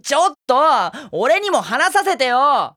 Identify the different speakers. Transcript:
Speaker 1: ちょっと俺にも話させてよ。